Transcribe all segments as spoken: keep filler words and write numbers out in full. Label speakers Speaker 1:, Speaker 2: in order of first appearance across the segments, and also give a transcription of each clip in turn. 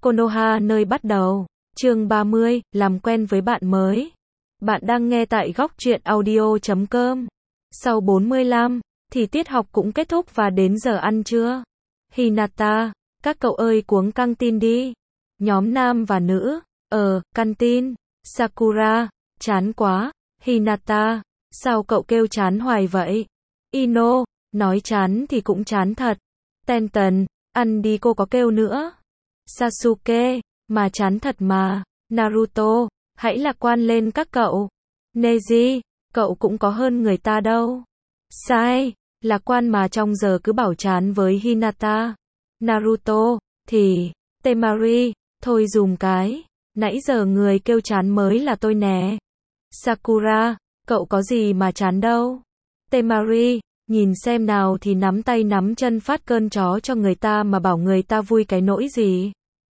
Speaker 1: Konoha nơi bắt đầu. Chương ba mươi, làm quen với bạn mới. Bạn đang nghe tại góc truyện audio chấm com. Sau bốn mươi lăm, thì tiết học cũng kết thúc và đến giờ ăn trưa. Hinata, các cậu ơi cuống căng tin đi. Nhóm nam và nữ, ờ, căn tin. Sakura, chán quá. Hinata, sao cậu kêu chán hoài vậy? Ino, nói chán thì cũng chán thật. Tenten, ăn đi cô có kêu nữa. Sasuke, mà chán thật mà. Naruto, hãy lạc quan lên các cậu. Neji, cậu cũng có hơn người ta đâu. Sai, lạc quan mà trong giờ cứ bảo chán với Hinata. Naruto, thì, Temari, thôi dùm cái. Nãy giờ người kêu chán mới là tôi nè. Sakura, cậu có gì mà chán đâu. Temari, nhìn xem nào thì nắm tay nắm chân phát cơn chó cho người ta mà bảo người ta vui cái nỗi gì.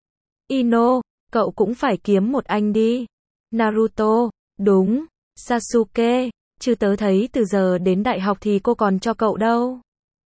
Speaker 1: Ino, cậu cũng phải kiếm một anh đi. Naruto, đúng. Sasuke, chứ tớ thấy từ giờ đến đại học thì cô còn cho cậu đâu.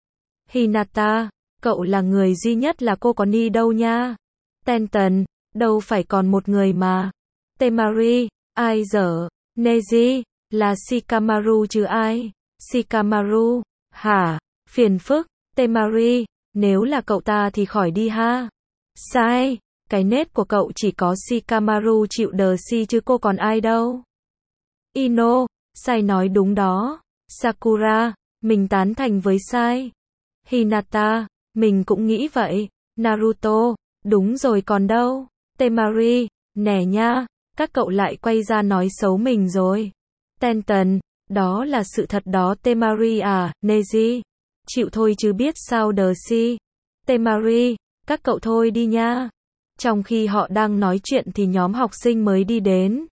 Speaker 1: Hinata, cậu là người duy nhất là cô có ni đâu nha. Tenten, đâu phải còn một người mà. Temari, ai dở. Neji, là Shikamaru chứ ai. Shikamaru, hả, phiền phức. Temari, nếu là cậu ta thì khỏi đi ha. Sai, cái nết của cậu chỉ có Shikamaru chịu đờ si chứ cô còn ai đâu. Ino, Sai nói đúng đó. Sakura, mình tán thành với Sai. Hinata, mình cũng nghĩ vậy. Naruto, đúng rồi còn đâu. Temari, nè nha, các cậu lại quay ra nói xấu mình rồi. Tenten, đó là sự thật đó Temari à. Neji, chịu thôi chứ biết sao đờ si. Temari, các cậu thôi đi nha. Trong khi họ đang nói chuyện thì nhóm học sinh mới đi đến.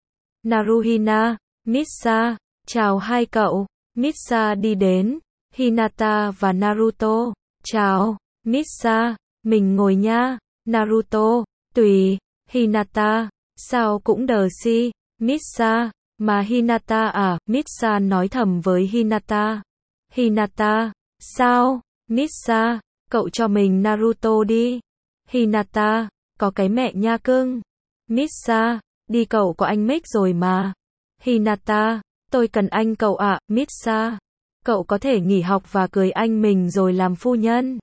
Speaker 1: Naruhina, Misa, chào hai cậu. Misa đi đến. Hinata và Naruto, chào. Misa, mình ngồi nha. Naruto, tùy. Hinata, sao cũng đờ si. Misa, mà Hinata à. Misa nói thầm với Hinata. Hinata, sao? Misa, cậu cho mình Naruto đi. Hinata, có cái mẹ nha cưng. Misa, đi cậu có anh Mick rồi mà. Hinata, tôi cần anh cậu ạ. À. Misa, cậu có thể nghỉ học và cưới anh mình rồi làm phu nhân.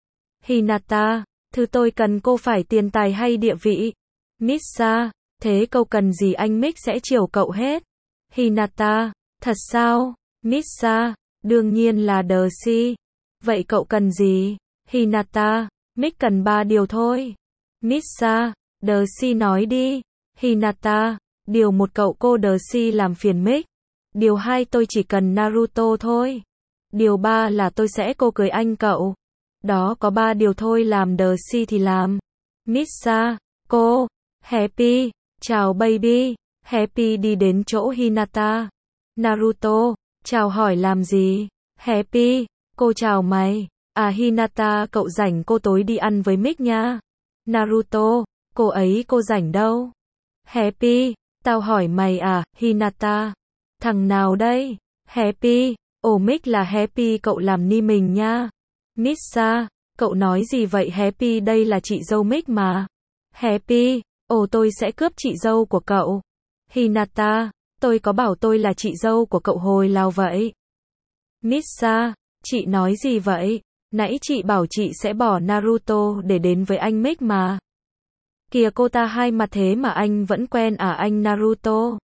Speaker 1: Hinata, thứ tôi cần cô phải tiền tài hay địa vị. Misa, thế cậu cần gì anh Mick sẽ chiều cậu hết. Hinata, thật sao? Misa, đương nhiên là đờ si. Vậy cậu cần gì? Hinata, Mick cần ba điều thôi. Misa, đờ si nói đi. Hinata, điều một cậu cô đờ si làm phiền Mick. Điều hai tôi chỉ cần Naruto thôi. Điều ba là tôi sẽ cô cưới anh cậu. Đó có ba điều thôi làm đờ si thì làm. Misa, cô, Happy, chào baby. Happy đi đến chỗ Hinata. Naruto, chào hỏi làm gì? Happy, cô chào mày. À Hinata cậu rảnh cô tối đi ăn với Mick nha. Naruto, cô ấy cô rảnh đâu? Happy, tao hỏi mày à. Hinata, thằng nào đây? Happy, ồ Mick là Happy cậu làm ni mình nha. Misa, cậu nói gì vậy Happy đây là chị dâu Mick mà. Happy, ồ tôi sẽ cướp chị dâu của cậu. Hinata, tôi có bảo tôi là chị dâu của cậu hồi nào vậy? Misa, chị nói gì vậy? Nãy chị bảo chị sẽ bỏ Naruto để đến với anh Mick mà. Kìa cô ta hai mặt thế mà anh vẫn quen à anh Naruto.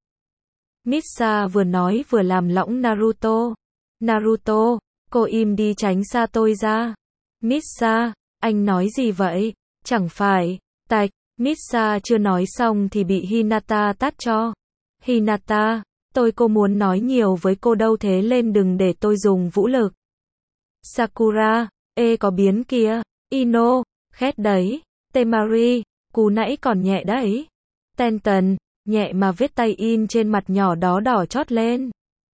Speaker 1: Misa vừa nói vừa làm lõng Naruto. Naruto, cô im đi tránh xa tôi ra. Misa, anh nói gì vậy? Chẳng phải, tạch, Misa chưa nói xong thì bị Hinata tát cho. Hinata, tôi cô muốn nói nhiều với cô đâu thế lên đừng để tôi dùng vũ lực. Sakura, ê có biến kìa. Ino, khét đấy. Temari, cú nãy còn nhẹ đấy. Tenten, nhẹ mà vết tay in trên mặt nhỏ đó đỏ chót lên.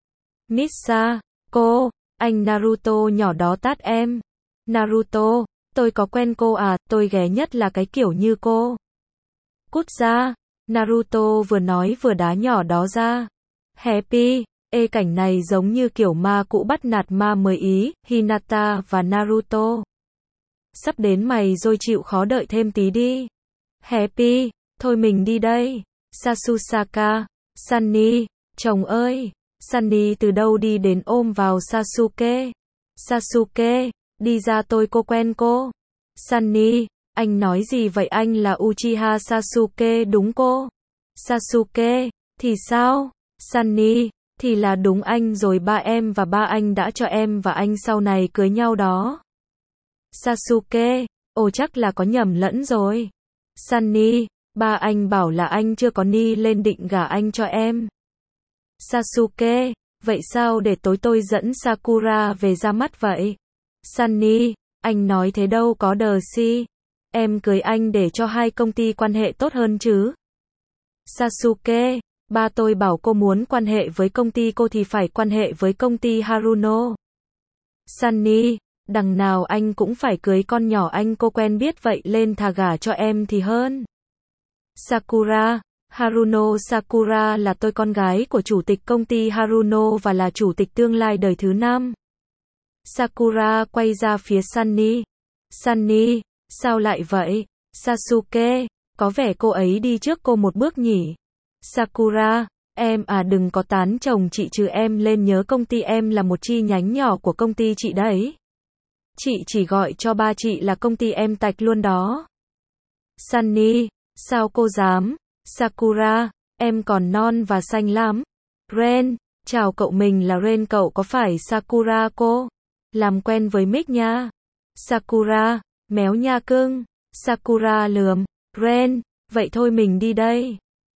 Speaker 1: Misa, cô, anh Naruto nhỏ đó tát em. Naruto, tôi có quen cô à, tôi ghé nhất là cái kiểu như cô. Cút ra. Naruto vừa nói vừa đá nhỏ đó ra. Happy, ê cảnh này giống như kiểu ma cũ bắt nạt ma mới ý. Hinata và Naruto. Sắp đến mày rồi chịu khó đợi thêm tí đi. Happy, thôi mình đi đây. Sasusaka, Sunny, chồng ơi. Sunny từ đâu đi đến ôm vào Sasuke. Sasuke, đi ra tôi cô quen cô. Sunny, anh nói gì vậy, anh là Uchiha Sasuke đúng cô? Sasuke, thì sao? Sunny, thì là đúng anh rồi, ba em và ba anh đã cho em và anh sau này cưới nhau đó. Sasuke, ồ chắc là có nhầm lẫn rồi. Sunny, ba anh bảo là anh chưa có ni lên định gả anh cho em. Sasuke, vậy sao để tối tôi dẫn Sakura về ra mắt vậy? Sunny, anh nói thế đâu có đờ si. Em cưới anh để cho hai công ty quan hệ tốt hơn chứ. Sasuke, ba tôi bảo cô muốn quan hệ với công ty cô thì phải quan hệ với công ty Haruno. Sunny, đằng nào anh cũng phải cưới con nhỏ anh cô quen biết vậy lên thà gả cho em thì hơn. Sakura, Haruno Sakura là tôi con gái của chủ tịch công ty Haruno và là chủ tịch tương lai đời thứ năm. Sakura quay ra phía Sunny. Sunny, sao lại vậy? Sasuke, có vẻ cô ấy đi trước cô một bước nhỉ? Sakura, em à đừng có tán chồng chị chứ em lên nhớ công ty em là một chi nhánh nhỏ của công ty chị đấy. Chị chỉ gọi cho ba chị là công ty em tạch luôn đó. Sunny, sao cô dám? Sakura, em còn non và xanh lắm. Ren, chào cậu, mình là Ren, cậu có phải Sakura cô? Làm quen với Mick nha. Sakura, méo nha cưng. Sakura lườm. Ren, vậy thôi mình đi đây.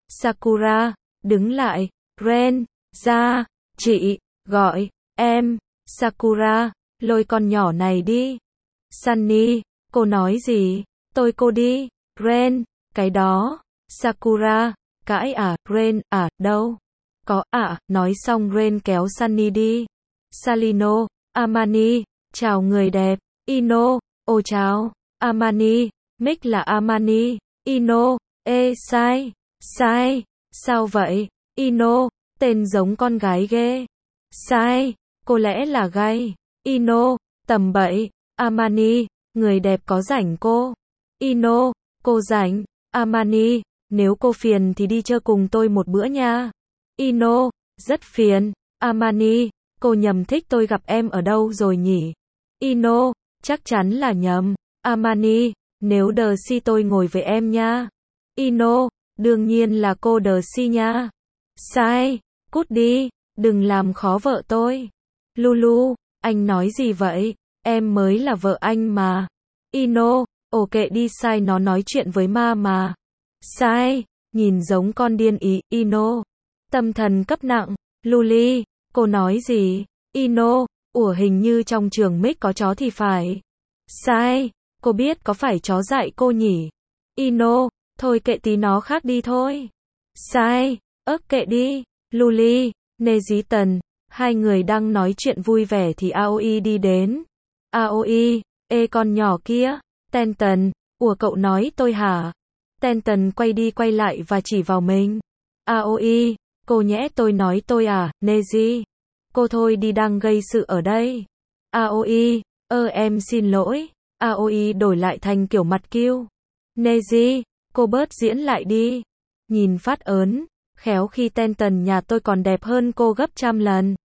Speaker 1: Sakura, đứng lại. Ren, ra, chị, gọi, em. Sakura, lôi con nhỏ này đi. Sunny, cô nói gì? Tôi cô đi. Ren, cái đó. Sakura, cãi à? Ren, à, đâu? Có à, nói xong Ren kéo Sunny đi. Salino, Amani, chào người đẹp. Ino, ô chào. Amani, Mick là Amani. Ino, ê sai, sai, sao vậy? Ino, tên giống con gái ghê. Sai, cô lẽ là gay. Ino, tầm bậy. Amani, người đẹp có rảnh cô? Ino, cô rảnh. Amani, nếu cô phiền thì đi chơi cùng tôi một bữa nha. Ino, rất phiền. Amani, cô nhầm thích tôi gặp em ở đâu rồi nhỉ? Ino, chắc chắn là nhầm. Amani, nếu đờ si tôi ngồi với em nha. Ino, đương nhiên là cô đờ si nha. Sai, cút đi, đừng làm khó vợ tôi. Lulu, anh nói gì vậy? Em mới là vợ anh mà. Ino, ồ kệ đi, sai nó nói chuyện với ma mà. Sai, nhìn giống con điên ý. Ino, tâm thần cấp nặng. Luli, cô nói gì? Ino, ủa hình như trong trường Mick có chó thì phải. Sai, cô biết có phải chó dạy cô nhỉ? Ino, thôi kệ tí nó khác đi thôi. Sai, ớt kệ đi. Luli, Neziton, hai người đang nói chuyện vui vẻ thì Aoi đi đến. Aoi, ê con nhỏ kia. Tenton, ủa cậu nói tôi hả? Tenton quay đi quay lại và chỉ vào mình. Aoi, cô nhẽ tôi nói tôi à? Neji, cô thôi đi, đang gây sự ở đây. Aoi, ơ em xin lỗi. Aoi đổi lại thành kiểu mặt kiêu. Neji, cô bớt diễn lại đi. Nhìn phát ớn, khéo khi Tenton nhà tôi còn đẹp hơn cô gấp trăm lần.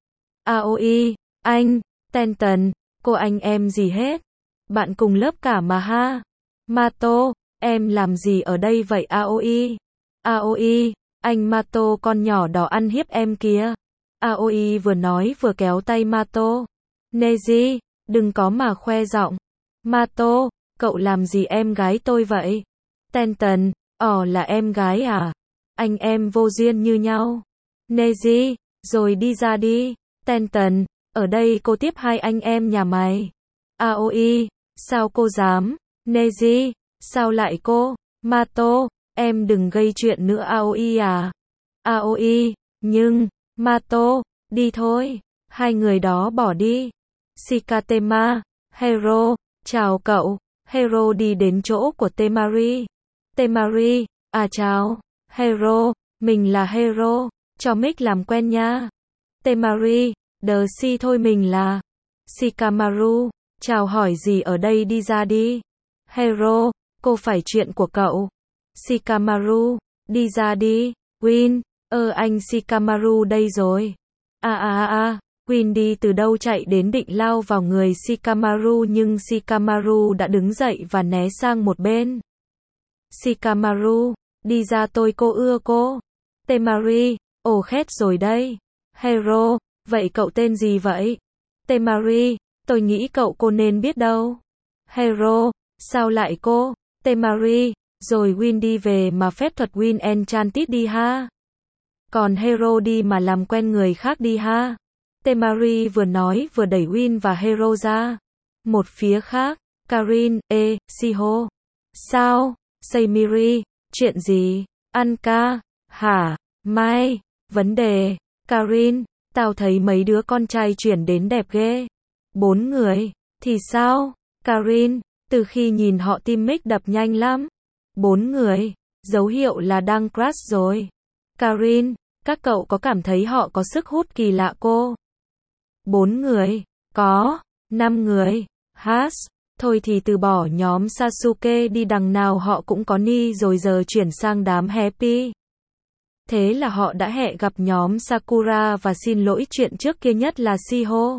Speaker 1: Aoi, anh, Tenton, cô anh em gì hết. Bạn cùng lớp cả mà ha. Mato, em làm gì ở đây vậy Aoi? Aoi, anh Mato con nhỏ đỏ ăn hiếp em kìa. Aoi vừa nói vừa kéo tay Mato. Neji, đừng có mà khoe giọng. Mato, cậu làm gì em gái tôi vậy? Tenton, ỏ là em gái à? Anh em vô duyên như nhau. Neji, rồi đi ra đi. Tenton, ở đây cô tiếp hai anh em nhà mày. Aoi, sao cô dám? Neji, sao lại cô? Mato, em đừng gây chuyện nữa Aoi à? Aoi, nhưng, Mato, đi thôi. Hai người đó bỏ đi. Shikatema, Hero, chào cậu. Hero đi đến chỗ của Temari. Temari, à chào. Hero, mình là Hero, cho Mick làm quen nha. Temari, đờ si thôi mình là Shikamaru, chào hỏi gì ở đây, đi ra đi. Hero, cô phải chuyện của cậu. Shikamaru, đi ra đi. Win, ơ anh Shikamaru đây rồi. A a a, Win đi từ đâu chạy đến định lao vào người Shikamaru nhưng Shikamaru đã đứng dậy và né sang một bên. Shikamaru, đi ra tôi cô ưa cô. Temari, ồ khét rồi đây. Hero, vậy cậu tên gì vậy? Temari, tôi nghĩ cậu cô nên biết đâu. Hero, sao lại cô? Temari, rồi Win đi về mà phép thuật Win Enchanted đi ha. Còn Hero đi mà làm quen người khác đi ha. Temari vừa nói vừa đẩy Win và Hero ra. Một phía khác, Karin, ê, Shiho. Sao? Seimiri, chuyện gì? Anka, hả? Mai, vấn đề. Karin, tao thấy mấy đứa con trai chuyển đến đẹp ghê. Bốn người, thì sao? Karin, từ khi nhìn họ tim mic đập nhanh lắm. Bốn người, dấu hiệu là đang crush rồi. Karin, các cậu có cảm thấy họ có sức hút kỳ lạ cô? Bốn người, có. Năm người, Has, thôi thì từ bỏ nhóm Sasuke đi đằng nào họ cũng có ni rồi giờ chuyển sang đám Happy. Thế là họ đã hẹn gặp nhóm Sakura và xin lỗi chuyện trước kia nhất là Shiho.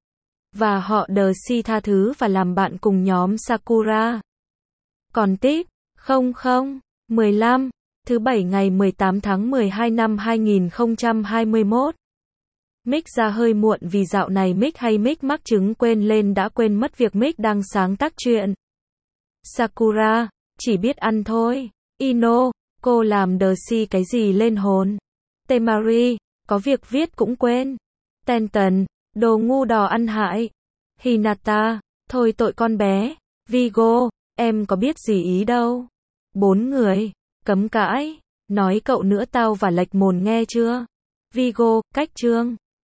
Speaker 1: Và họ đờ si tha thứ và làm bạn cùng nhóm Sakura. Còn tiếp, không không, mười lăm, thứ bảy ngày mười tám tháng mười hai năm hai nghìn không trăm hai mươi mốt. Mic ra hơi muộn vì dạo này Mic hay Mic mắc chứng quên lên đã quên mất việc Mic đang sáng tác chuyện. Sakura, chỉ biết ăn thôi. Ino, cô làm đờ si cái gì lên hồn. Temari, có việc viết cũng quên. Tenten, đồ ngu đò ăn hại. Hinata, thôi tội con bé. Vigo, em có biết gì ý đâu. Bốn người, cấm cãi. Nói cậu nữa tao và lệch mồn nghe chưa. Vigo, cách chương.